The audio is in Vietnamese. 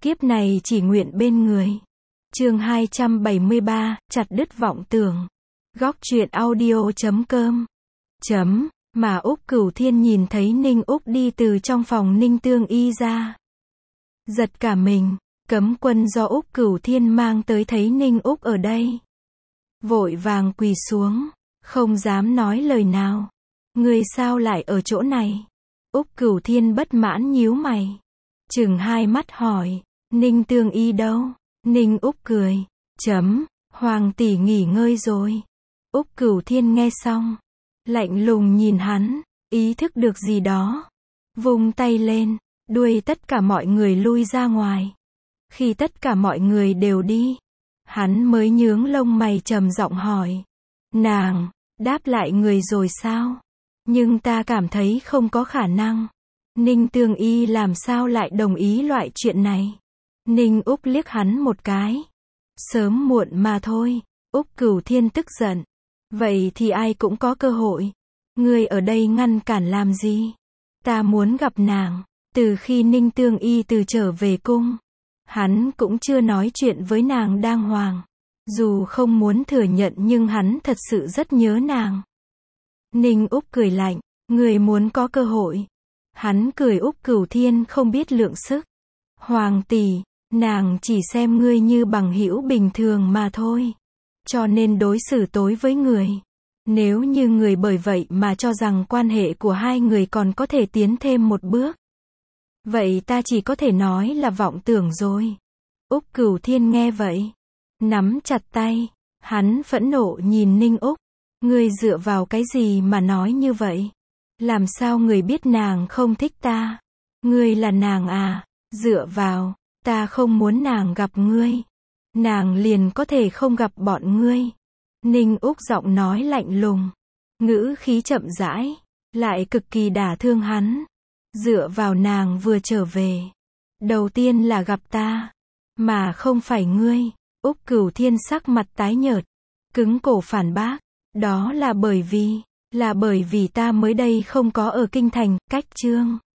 Kiếp này chỉ nguyện bên người. Chương 273, chặt đứt vọng tưởng. Góc truyện audio.com. Mà Úc Cửu Thiên nhìn thấy Ninh Úc đi từ trong phòng Ninh Tương Y ra. Giật cả mình, cấm quân do Úc Cửu Thiên mang tới thấy Ninh Úc ở đây. Vội vàng quỳ xuống, không dám nói lời nào. Người sao lại ở chỗ này? Úc Cửu Thiên bất mãn nhíu mày. Chừng hai mắt hỏi, Ninh Tương Y đâu? Ninh Úc cười, Hoàng tỷ nghỉ ngơi rồi. Úc Cửu Thiên nghe xong, lạnh lùng nhìn hắn, ý thức được gì đó. Vung tay lên, đuổi tất cả mọi người lui ra ngoài. Khi tất cả mọi người đều đi, hắn mới nhướng lông mày trầm giọng hỏi. Nàng, đáp lại người rồi sao? Nhưng ta cảm thấy không có khả năng. Ninh Tương Y làm sao lại đồng ý loại chuyện này? Ninh Úc liếc hắn một cái. Sớm muộn mà thôi. Úc Cửu Thiên tức giận. Vậy thì ai cũng có cơ hội. Ngươi ở đây ngăn cản làm gì? Ta muốn gặp nàng. Từ khi Ninh Tương Y từ trở về cung, hắn cũng chưa nói chuyện với nàng đàng hoàng. Dù không muốn thừa nhận nhưng hắn thật sự rất nhớ nàng. Ninh Úc cười lạnh. Người muốn có cơ hội. Hắn cười. Úc Cửu Thiên không biết lượng sức. Hoàng tỷ, nàng chỉ xem ngươi như bằng hữu bình thường mà thôi. Cho nên đối xử tối với người. Nếu như người bởi vậy mà cho rằng quan hệ của hai người còn có thể tiến thêm một bước, vậy ta chỉ có thể nói là vọng tưởng rồi. Úc Cửu Thiên nghe vậy, nắm chặt tay. Hắn phẫn nộ nhìn Ninh Úc. Ngươi dựa vào cái gì mà nói như vậy? Làm sao người biết nàng không thích ta? Ngươi là nàng à? Dựa vào, ta không muốn nàng gặp ngươi. Nàng liền có thể không gặp bọn ngươi. Ninh Úc giọng nói lạnh lùng, ngữ khí chậm rãi, lại cực kỳ đả thương hắn. Dựa vào nàng vừa trở về, đầu tiên là gặp ta, mà không phải ngươi. Úc Cửu Thiên sắc mặt tái nhợt, cứng cổ phản bác. Đó là bởi vì ta mới đây không có ở kinh thành, cách chương.